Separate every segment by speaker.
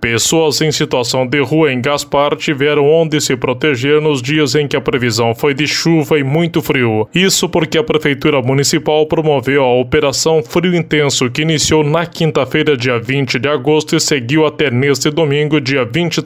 Speaker 1: Pessoas em situação de rua em Gaspar tiveram onde se proteger nos dias em que a previsão foi de chuva e muito frio. Isso porque a Prefeitura Municipal promoveu a Operação Frio Intenso, que iniciou na quinta-feira, dia 20 de agosto, e seguiu até neste domingo, dia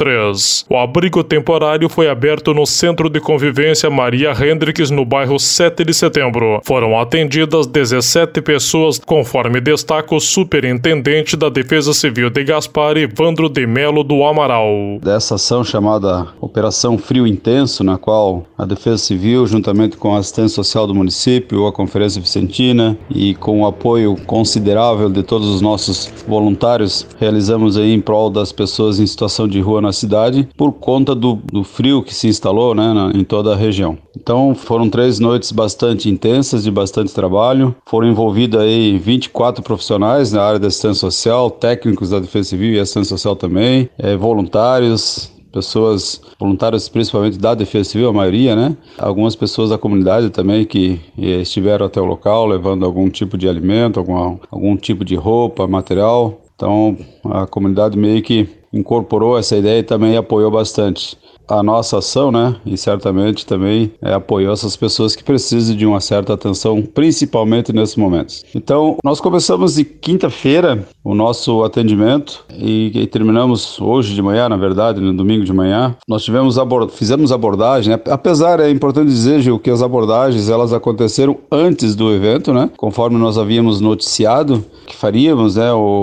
Speaker 1: 23. O abrigo temporário foi aberto no Centro de Convivência Maria Hendricks, no bairro 7 de Setembro. Foram atendidas 17 pessoas, conforme destaca o Superintendente da Defesa Civil de Gaspar, Evandro de Melo do Amaral.
Speaker 2: Dessa ação chamada Operação Frio Intenso, na qual a Defesa Civil, juntamente com a Assistência Social do município, a Conferência Vicentina e com o apoio considerável de todos os nossos voluntários, realizamos aí em prol das pessoas em situação de rua na cidade, por conta do frio que se instalou, em toda a região. Então foram 3 noites bastante intensas, de bastante trabalho. Foram envolvidos aí 24 profissionais na área da assistência social, técnicos da Defesa Civil e assistência social também, voluntários, voluntários principalmente da Defesa Civil, a maioria, Algumas pessoas da comunidade também que estiveram até o local levando algum tipo de alimento, algum tipo de roupa, material. Então a comunidade meio que incorporou essa ideia e também apoiou bastante a nossa ação, E certamente também apoiou essas pessoas que precisam de uma certa atenção, principalmente nesses momentos. Então, nós começamos de quinta-feira o nosso atendimento e terminamos hoje de manhã, na verdade, no domingo de manhã. Nós fizemos abordagem, apesar, é importante dizer, Gil, que as abordagens, elas aconteceram antes do evento, Conforme nós havíamos noticiado que faríamos,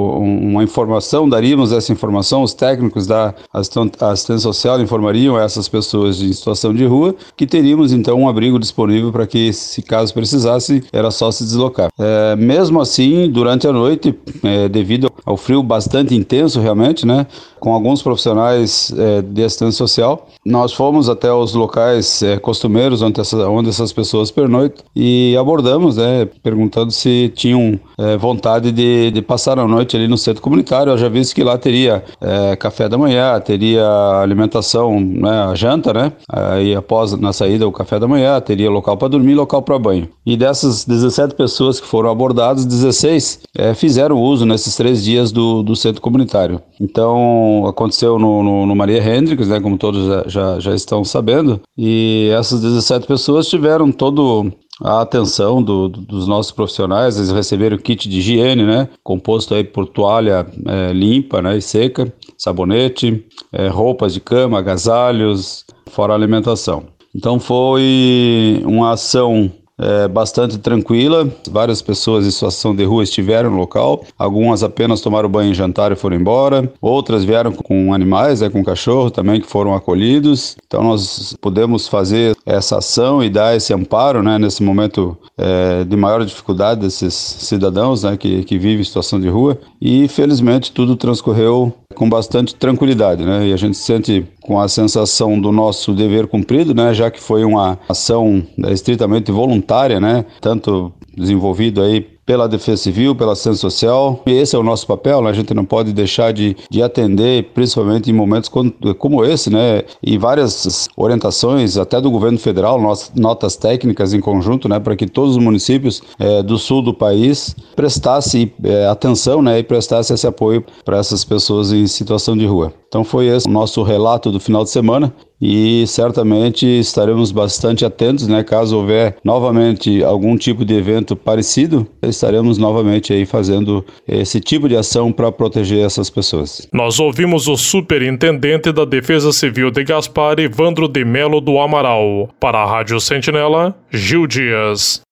Speaker 2: uma informação, daríamos essa informação, os técnicos da assistência social informariam essas pessoas em situação de rua, que teríamos então um abrigo disponível para que, se caso precisasse, era só se deslocar. Mesmo assim, durante a noite, devido ao frio bastante intenso realmente, com alguns profissionais de assistência social, nós fomos até os locais costumeiros onde essas pessoas pernoitam e abordamos, perguntando se tinham vontade de passar a noite ali no centro comunitário. Eu já vi que lá teria café da manhã, teria alimentação, a janta, Aí após, na saída, o café da manhã, teria local para dormir, local para banho. E dessas 17 pessoas que foram abordadas, 16 fizeram uso nesses 3 dias do centro comunitário. Então, aconteceu no Maria Hendricks, como todos já estão sabendo, e essas 17 pessoas tiveram todo a atenção dos nossos profissionais. Eles receberam kit de higiene, composto aí por toalha limpa, e seca, sabonete, roupas de cama, agasalhos, fora a alimentação. Então foi uma ação bastante tranquila. Várias pessoas em situação de rua estiveram no local, algumas apenas tomaram banho e jantaram e foram embora, outras vieram com animais, com cachorro também, que foram acolhidos. Então nós pudemos fazer essa ação e dar esse amparo, nesse momento de maior dificuldade desses cidadãos, que vivem em situação de rua, e felizmente tudo transcorreu com bastante tranquilidade, E a gente sente com a sensação do nosso dever cumprido, já que foi uma ação estritamente voluntária, tanto desenvolvido aí pela Defesa Civil, pela Assistência Social. E esse é o nosso papel, A gente não pode deixar de atender, principalmente em momentos como esse, E várias orientações, até do governo federal, notas técnicas em conjunto, para que todos os municípios do sul do país prestassem atenção, e prestassem esse apoio para essas pessoas em situação de rua. Então foi esse o nosso relato do final de semana. E certamente estaremos bastante atentos, caso houver novamente algum tipo de evento parecido, estaremos novamente aí fazendo esse tipo de ação para proteger essas pessoas.
Speaker 1: Nós ouvimos o Superintendente da Defesa Civil de Gaspar, Evandro de Melo do Amaral. Para a Rádio Sentinela, Gil Dias.